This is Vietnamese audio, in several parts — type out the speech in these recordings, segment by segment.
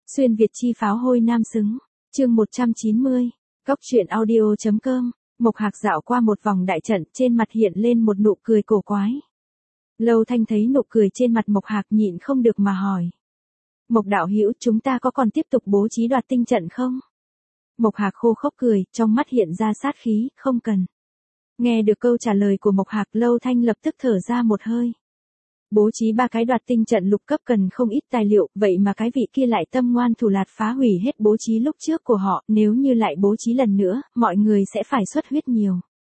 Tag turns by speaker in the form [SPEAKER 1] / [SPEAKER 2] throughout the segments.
[SPEAKER 1] Xuyên Việt chi pháo hôi nam xứng. Chương 190. Cốc truyện audio.com. Mộc Hạc dạo qua một vòng đại trận, trên mặt hiện lên một nụ cười cổ quái. Lâu Thanh thấy nụ cười trên mặt Mộc Hạc nhịn không được mà hỏi. Mộc đạo hữu, chúng ta có còn tiếp tục bố trí đoạt tinh trận không? Mộc Hạc khô khốc cười, trong mắt hiện ra sát khí, không cần. Nghe được câu trả lời của Mộc Hạc, Lâu Thanh lập tức thở ra một hơi. Bố trí 3 cái đoạt tinh trận lục cấp cần không ít tài liệu, vậy mà cái vị kia lại tâm ngoan thủ lạt phá hủy hết bố trí lúc trước của họ, nếu như lại bố trí lần nữa, mọi người sẽ phải xuất huyết nhiều.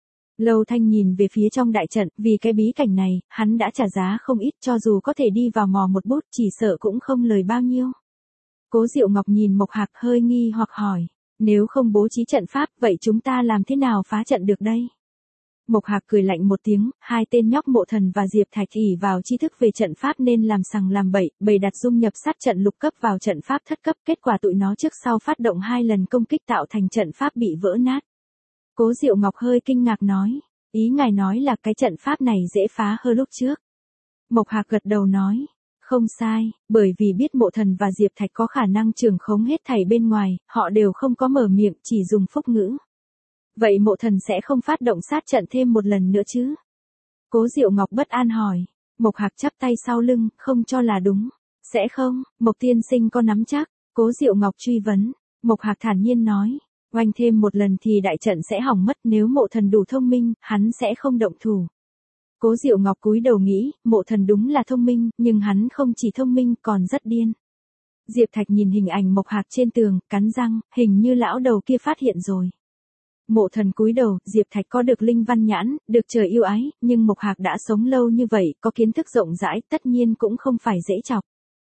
[SPEAKER 1] Lâu Thanh nhìn về phía trong đại trận, vì cái bí cảnh này, hắn đã trả giá không ít, cho dù có thể đi vào mò một bút, chỉ sợ cũng không lời bao nhiêu. Cố Diệu Ngọc nhìn Mộc Hạc hơi nghi hoặc hỏi, nếu không bố trí trận pháp, vậy chúng ta làm thế nào phá trận được đây? Mộc Hạc cười lạnh một tiếng, hai tên nhóc Mộ Thần và Diệp Thạch ỷ vào tri thức về trận pháp nên làm sằng làm bậy, bày đặt dung nhập sát trận lục cấp vào trận pháp thất cấp, kết quả tụi nó trước sau phát động 2 lần công kích tạo thành trận pháp bị vỡ nát. Cố Diệu Ngọc hơi kinh ngạc nói, ý ngài nói là cái trận pháp này dễ phá hơn lúc trước. Mộc Hạc gật đầu nói, không sai, bởi vì biết Mộ Thần và Diệp Thạch có khả năng trường khống hết thảy bên ngoài, họ đều không có mở miệng, chỉ dùng phúc ngữ. Vậy Mộ Thần sẽ không phát động sát trận thêm một lần nữa chứ? Cố Diệu Ngọc bất an hỏi. Mộc Hạc chắp tay sau lưng, không cho là đúng. Sẽ không, Mộc tiên sinh có nắm chắc. Cố Diệu Ngọc truy vấn. Mộc Hạc thản nhiên nói. Oanh thêm một lần thì đại trận sẽ hỏng mất, nếu Mộ Thần đủ thông minh, hắn sẽ không động thủ. Cố Diệu Ngọc cúi đầu nghĩ, Mộ Thần đúng là thông minh, nhưng hắn không chỉ thông minh còn rất điên. Diệp Thạch nhìn hình ảnh Mộc Hạc trên tường, cắn răng, hình như lão đầu kia phát hiện rồi. Mộ Thần cúi đầu, Diệp Thạch có được linh văn nhãn, được trời yêu ái, nhưng Mộc Hạc đã sống lâu như vậy, có kiến thức rộng rãi, tất nhiên cũng không phải dễ chọc.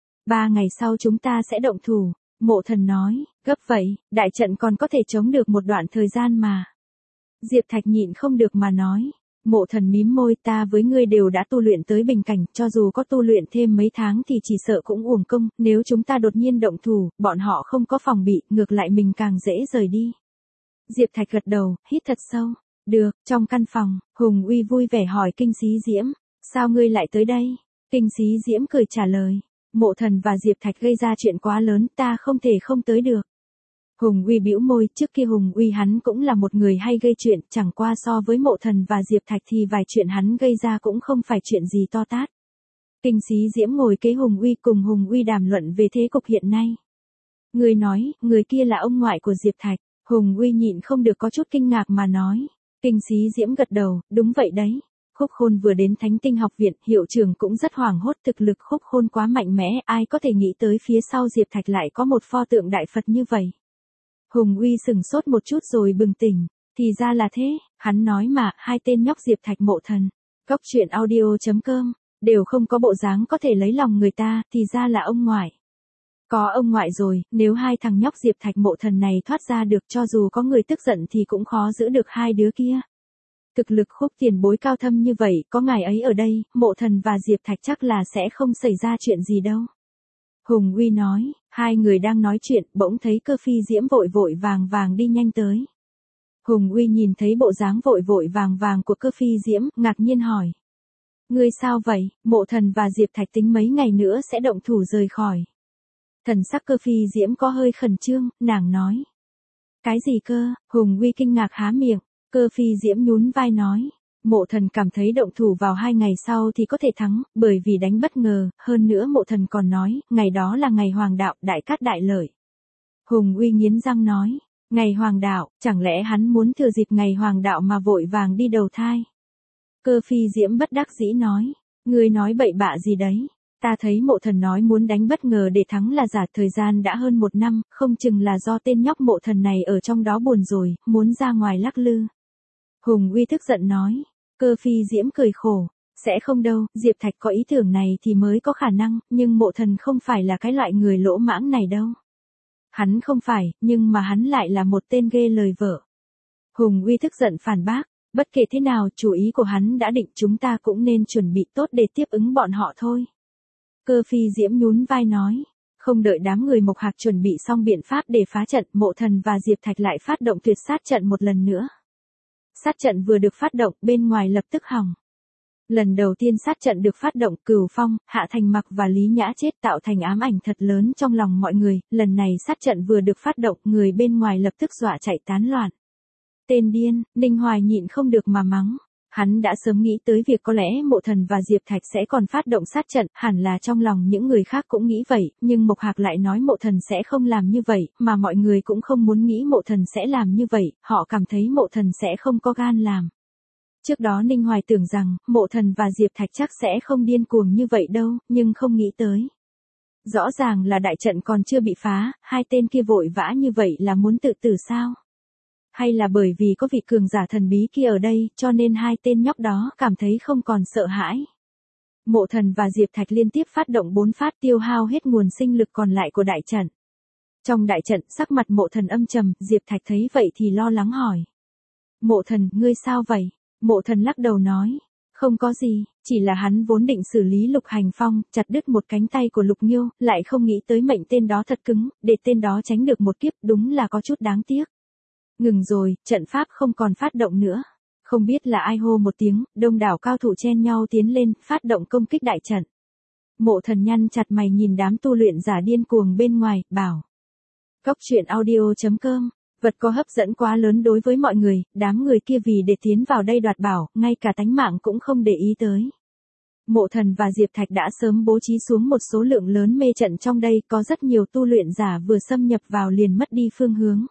[SPEAKER 1] 3 ngày sau chúng ta sẽ động thủ, Mộ Thần nói, gấp vậy, đại trận còn có thể chống được một đoạn thời gian mà. Diệp Thạch nhịn không được mà nói, Mộ Thần mím môi, ta với ngươi đều đã tu luyện tới bình cảnh, cho dù có tu luyện thêm mấy tháng thì chỉ sợ cũng uổng công, nếu chúng ta đột nhiên động thủ, bọn họ không có phòng bị, ngược lại mình càng dễ rời đi. Diệp Thạch gật đầu, hít thật sâu. Được, trong căn phòng, Hùng Uy vui vẻ hỏi Kinh Xí Diễm, sao ngươi lại tới đây? Kinh Xí Diễm cười trả lời, Mộ Thần và Diệp Thạch gây ra chuyện quá lớn, ta không thể không tới được. Hùng Uy bĩu môi, trước kia Hùng Uy hắn cũng là một người hay gây chuyện, chẳng qua so với Mộ Thần và Diệp Thạch thì vài chuyện hắn gây ra cũng không phải chuyện gì to tát. Kinh Xí Diễm ngồi kế Hùng Uy cùng Hùng Uy đàm luận về thế cục hiện nay. Người nói, người kia là ông ngoại của Diệp Thạch. Hùng Uy nhịn không được có chút kinh ngạc mà nói. Kinh Xí Diễm gật đầu, đúng vậy đấy. Khúc Khôn vừa đến Thánh Tinh học viện, hiệu trưởng cũng rất hoảng hốt, thực lực Khúc Khôn quá mạnh mẽ, ai có thể nghĩ tới phía sau Diệp Thạch lại có một pho tượng đại Phật như vậy. Hùng Uy sừng sốt một chút rồi bừng tỉnh, thì ra là thế, hắn nói mà, hai tên nhóc Diệp Thạch Mộ Thần, Cốc truyện audio.com, đều không có bộ dáng có thể lấy lòng người ta, thì ra là ông ngoại. Có ông ngoại rồi, nếu hai thằng nhóc Diệp Thạch Mộ Thần này thoát ra được, cho dù có người tức giận thì cũng khó giữ được hai đứa kia. Thực lực Khúc tiền bối cao thâm như vậy, có ngài ấy ở đây, Mộ Thần và Diệp Thạch chắc là sẽ không xảy ra chuyện gì đâu. Hùng Uy nói, hai người đang nói chuyện, bỗng thấy Cơ Phi Diễm vội vội vàng vàng đi nhanh tới. Hùng Uy nhìn thấy bộ dáng vội vội vàng vàng của Cơ Phi Diễm, ngạc nhiên hỏi. Ngươi sao vậy? Mộ Thần và Diệp Thạch tính mấy ngày nữa sẽ động thủ rời khỏi. Thần sắc Cơ Phi Diễm có hơi khẩn trương, nàng nói. Cái gì cơ? Hùng Uy kinh ngạc há miệng. Cơ Phi Diễm nhún vai nói. Mộ Thần cảm thấy động thủ vào 2 ngày sau thì có thể thắng, bởi vì đánh bất ngờ, hơn nữa Mộ Thần còn nói, ngày đó là ngày hoàng đạo, đại cát đại lợi. Hùng Uy nghiến răng nói, ngày hoàng đạo, chẳng lẽ hắn muốn thừa dịp ngày hoàng đạo mà vội vàng đi đầu thai? Cơ Phi Diễm bất đắc dĩ nói, ngươi nói bậy bạ gì đấy? Ta thấy Mộ Thần nói muốn đánh bất ngờ để thắng là giả, thời gian đã hơn 1 năm, không chừng là do tên nhóc Mộ Thần này ở trong đó buồn rồi, muốn ra ngoài lắc lư. Hùng Uy tức giận nói, Cơ Phi Diễm cười khổ, sẽ không đâu, Diệp Thạch có ý tưởng này thì mới có khả năng, nhưng Mộ Thần không phải là cái loại người lỗ mãng này đâu. Hắn không phải, nhưng mà hắn lại là một tên ghê lời vợ. Hùng Uy tức giận phản bác, bất kể thế nào, chủ ý của hắn đã định, chúng ta cũng nên chuẩn bị tốt để tiếp ứng bọn họ thôi. Cơ Phi Diễm nhún vai nói, không đợi đám người Mộc Hạc chuẩn bị xong biện pháp để phá trận, Mộ Thần và Diệp Thạch lại phát động tuyệt sát trận một lần nữa. Sát trận vừa được phát động, bên ngoài lập tức hỏng. Lần đầu tiên sát trận được phát động, Cửu Phong, Hạ Thành Mặc và Lý Nhã chết tạo thành ám ảnh thật lớn trong lòng mọi người, lần này sát trận vừa được phát động, người bên ngoài lập tức dọa chạy tán loạn. Tên điên, Ninh Hoài nhịn không được mà mắng. Hắn đã sớm nghĩ tới việc có lẽ Mộ Thần và Diệp Thạch sẽ còn phát động sát trận, hẳn là trong lòng những người khác cũng nghĩ vậy, nhưng Mộc Hạc lại nói Mộ Thần sẽ không làm như vậy, mà mọi người cũng không muốn nghĩ Mộ Thần sẽ làm như vậy, họ cảm thấy Mộ Thần sẽ không có gan làm. Trước đó Ninh Hoài tưởng rằng, Mộ Thần và Diệp Thạch chắc sẽ không điên cuồng như vậy đâu, nhưng không nghĩ tới. Rõ ràng là đại trận còn chưa bị phá, hai tên kia vội vã như vậy là muốn tự tử sao? Hay là bởi vì có vị cường giả thần bí kia ở đây, cho nên hai tên nhóc đó cảm thấy không còn sợ hãi. Mộ Thần và Diệp Thạch liên tiếp phát động 4 phát tiêu hao hết nguồn sinh lực còn lại của đại trận. Trong đại trận, sắc mặt Mộ Thần âm trầm, Diệp Thạch thấy vậy thì lo lắng hỏi. Mộ Thần, ngươi sao vậy? Mộ Thần lắc đầu nói. Không có gì, chỉ là hắn vốn định xử lý Lục Hành Phong, chặt đứt một cánh tay của Lục Nghiêu, lại không nghĩ tới mệnh tên đó thật cứng, để tên đó tránh được một kiếp, đúng là có chút đáng tiếc. Ngừng rồi, trận pháp không còn phát động nữa. Không biết là ai hô một tiếng, đông đảo cao thủ chen nhau tiến lên, phát động công kích đại trận. Mộ Thần nhăn chặt mày nhìn đám tu luyện giả điên cuồng bên ngoài, bảo. Cóc truyện audio.com, vật có hấp dẫn quá lớn đối với mọi người, đám người kia vì để tiến vào đây đoạt bảo, ngay cả tánh mạng cũng không để ý tới. Mộ Thần và Diệp Thạch đã sớm bố trí xuống một số lượng lớn mê trận trong đây, có rất nhiều tu luyện giả vừa xâm nhập vào liền mất đi phương hướng.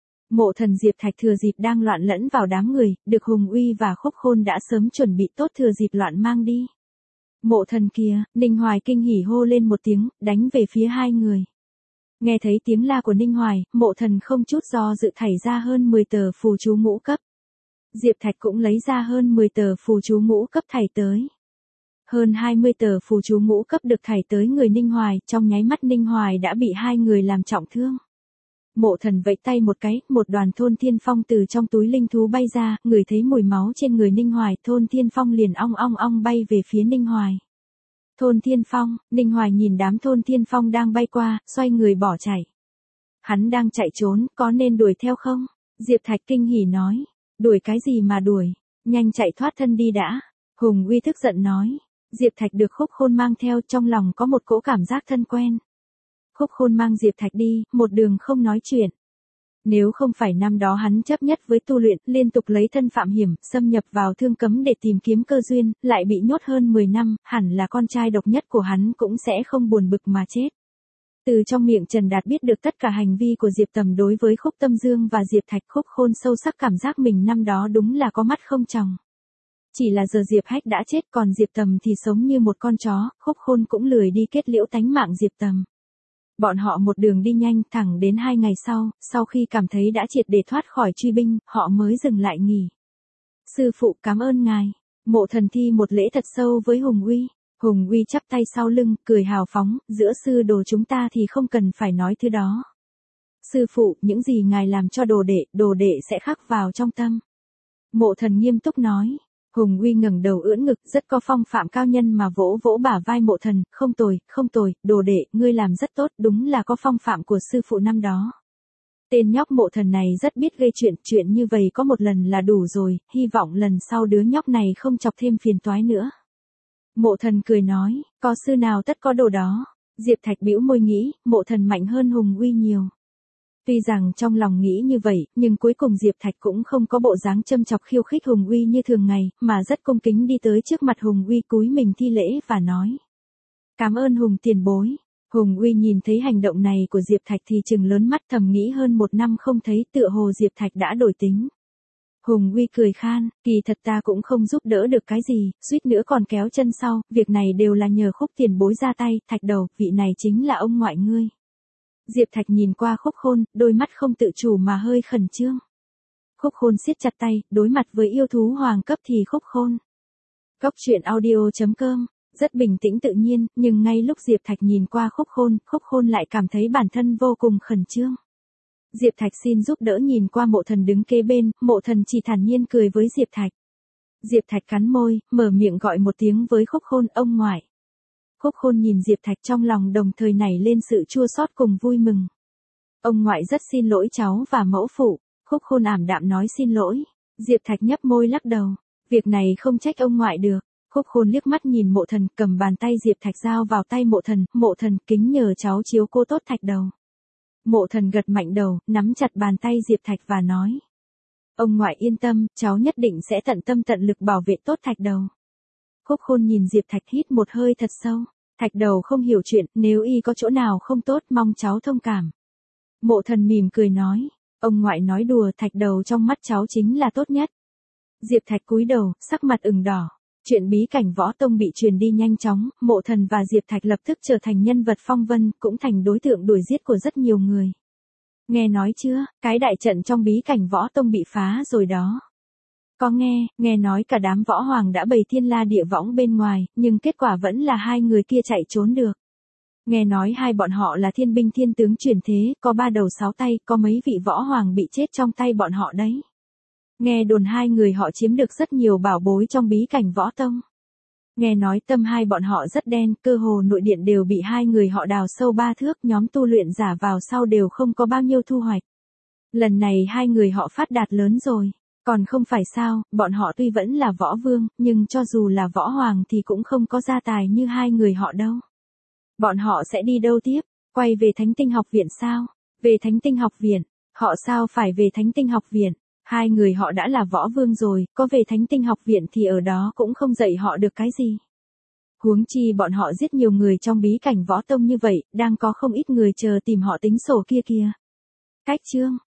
[SPEAKER 1] Mộ Thần Diệp Thạch thừa dịp đang loạn lẫn vào đám người, được Hùng Uy và Khúc Khôn đã sớm chuẩn bị tốt thừa dịp loạn mang đi. Mộ Thần kìa, Ninh Hoài kinh hỉ hô lên một tiếng, đánh về phía hai người. Nghe thấy tiếng la của Ninh Hoài, Mộ Thần không chút do dự thảy ra hơn 10 tờ phù chú ngũ cấp. Diệp Thạch cũng lấy ra hơn 10 tờ phù chú ngũ cấp thảy tới. Hơn 20 tờ phù chú ngũ cấp được thảy tới người Ninh Hoài, trong nháy mắt Ninh Hoài đã bị hai người làm trọng thương. Mộ Thần vẫy tay một cái, một đoàn thôn thiên phong từ trong túi linh thú bay ra, người thấy mùi máu trên người Ninh Hoài, thôn thiên phong liền ong ong ong bay về phía Ninh Hoài. Thôn thiên phong, Ninh Hoài nhìn đám thôn thiên phong đang bay qua, xoay người bỏ chạy. Hắn đang chạy trốn, có nên đuổi theo không? Diệp Thạch kinh hỉ nói. Đuổi cái gì mà đuổi, nhanh chạy thoát thân đi đã. Hùng Uy tức giận nói. Diệp Thạch được Khúc Khôn mang theo, trong lòng có một cỗ cảm giác thân quen. Khúc Khôn mang Diệp Thạch đi, một đường không nói chuyện. Nếu không phải năm đó hắn chấp nhất với tu luyện, liên tục lấy thân phạm hiểm, xâm nhập vào thương cấm để tìm kiếm cơ duyên, lại bị nhốt hơn 10 năm, hẳn là con trai độc nhất của hắn cũng sẽ không buồn bực mà chết. Từ trong miệng Trần Đạt biết được tất cả hành vi của Diệp Tầm đối với Khúc Tâm Dương và Diệp Thạch. Khúc Khôn sâu sắc cảm giác mình năm đó đúng là có mắt không tròng. Chỉ là giờ Diệp Hách đã chết, còn Diệp Tầm thì sống như một con chó, Khúc Khôn cũng lười đi kết liễu tánh mạng Diệp Tầm. Bọn họ một đường đi nhanh thẳng đến 2 ngày sau khi cảm thấy đã triệt để thoát khỏi truy binh, họ mới dừng lại nghỉ. Sư phụ cảm ơn ngài. Mộ Thần thi một lễ thật sâu với Hùng Uy. Hùng Uy chắp tay sau lưng, cười hào phóng, giữa sư đồ chúng ta thì không cần phải nói thứ đó. Sư phụ, những gì ngài làm cho đồ đệ sẽ khắc vào trong tâm. Mộ Thần nghiêm túc nói. Hùng Uy ngẩng đầu ưỡn ngực, rất có phong phạm cao nhân mà vỗ vỗ bả vai Mộ Thần, không tồi, đồ đệ, ngươi làm rất tốt, đúng là có phong phạm của sư phụ năm đó. Tên nhóc Mộ Thần này rất biết gây chuyện như vậy có một lần là đủ rồi, hy vọng lần sau đứa nhóc này không chọc thêm phiền toái nữa. Mộ Thần cười nói, có sư nào tất có đồ đó. Diệp Thạch bĩu môi nghĩ, Mộ Thần mạnh hơn Hùng Uy nhiều. Tuy rằng trong lòng nghĩ như vậy, nhưng cuối cùng Diệp Thạch cũng không có bộ dáng châm chọc khiêu khích Hùng Uy như thường ngày, mà rất cung kính đi tới trước mặt Hùng Uy cúi mình thi lễ và nói. Cảm ơn Hùng tiền bối. Hùng Uy nhìn thấy hành động này của Diệp Thạch thì trừng lớn mắt, thầm nghĩ hơn 1 năm không thấy, tựa hồ Diệp Thạch đã đổi tính. Hùng Uy cười khan, kỳ thật ta cũng không giúp đỡ được cái gì, suýt nữa còn kéo chân sau, việc này đều là nhờ Khúc tiền bối ra tay. Thạch đầu, vị này chính là ông ngoại ngươi. Diệp Thạch nhìn qua Khúc Khôn, đôi mắt không tự chủ mà hơi khẩn trương. Khúc Khôn siết chặt tay, đối mặt với yêu thú hoàng cấp thì Khúc Khôn. Cóc truyện audio.com, rất bình tĩnh tự nhiên, nhưng ngay lúc Diệp Thạch nhìn qua Khúc Khôn lại cảm thấy bản thân vô cùng khẩn trương. Diệp Thạch xin giúp đỡ nhìn qua Mộ Thần đứng kế bên, Mộ Thần chỉ thản nhiên cười với Diệp Thạch. Diệp Thạch cắn môi, mở miệng gọi một tiếng với Khúc Khôn, ông ngoại. Khúc Khôn nhìn Diệp Thạch trong lòng đồng thời nảy lên sự chua xót cùng vui mừng. Ông ngoại rất xin lỗi cháu và mẫu phụ. Khúc Khôn ảm đạm nói xin lỗi. Diệp Thạch nhấp môi lắc đầu. Việc này không trách ông ngoại được. Khúc Khôn liếc mắt nhìn Mộ Thần, cầm bàn tay Diệp Thạch giao vào tay Mộ Thần kính nhờ cháu chiếu cô tốt Thạch đầu. Mộ Thần gật mạnh đầu, nắm chặt bàn tay Diệp Thạch và nói. Ông ngoại yên tâm, cháu nhất định sẽ tận tâm tận lực bảo vệ tốt Thạch đầu. Khúc Khôn nhìn Diệp Thạch hít một hơi thật sâu. Thạch đầu không hiểu chuyện, nếu y có chỗ nào không tốt mong cháu thông cảm. Mộ Thần mỉm cười nói. Ông ngoại nói đùa, Thạch đầu trong mắt cháu chính là tốt nhất. Diệp Thạch cúi đầu, sắc mặt ửng đỏ. Chuyện bí cảnh võ tông bị truyền đi nhanh chóng, Mộ Thần và Diệp Thạch lập tức trở thành nhân vật phong vân, cũng thành đối tượng đuổi giết của rất nhiều người. Nghe nói chưa, cái đại trận trong bí cảnh võ tông bị phá rồi đó. Có nghe nói cả đám võ hoàng đã bày thiên la địa võng bên ngoài, nhưng kết quả vẫn là hai người kia chạy trốn được. Nghe nói hai bọn họ là thiên binh thiên tướng chuyển thế, có 3 đầu 6 tay, có mấy vị võ hoàng bị chết trong tay bọn họ đấy. Nghe đồn hai người họ chiếm được rất nhiều bảo bối trong bí cảnh võ tông. Nghe nói tâm hai bọn họ rất đen, cơ hồ nội điện đều bị hai người họ đào sâu 3 thước, nhóm tu luyện giả vào sau đều không có bao nhiêu thu hoạch. Lần này hai người họ phát đạt lớn rồi. Còn không phải sao, bọn họ tuy vẫn là võ vương, nhưng cho dù là võ hoàng thì cũng không có gia tài như hai người họ đâu. Bọn họ sẽ đi đâu tiếp? Quay về Thánh Tinh học viện sao? Về Thánh Tinh học viện? Họ sao phải về Thánh Tinh học viện? Hai người họ đã là võ vương rồi, có về Thánh Tinh học viện thì ở đó cũng không dạy họ được cái gì. Huống chi bọn họ giết nhiều người trong bí cảnh võ tông như vậy, đang có không ít người chờ tìm họ tính sổ kia kìa. Cách chương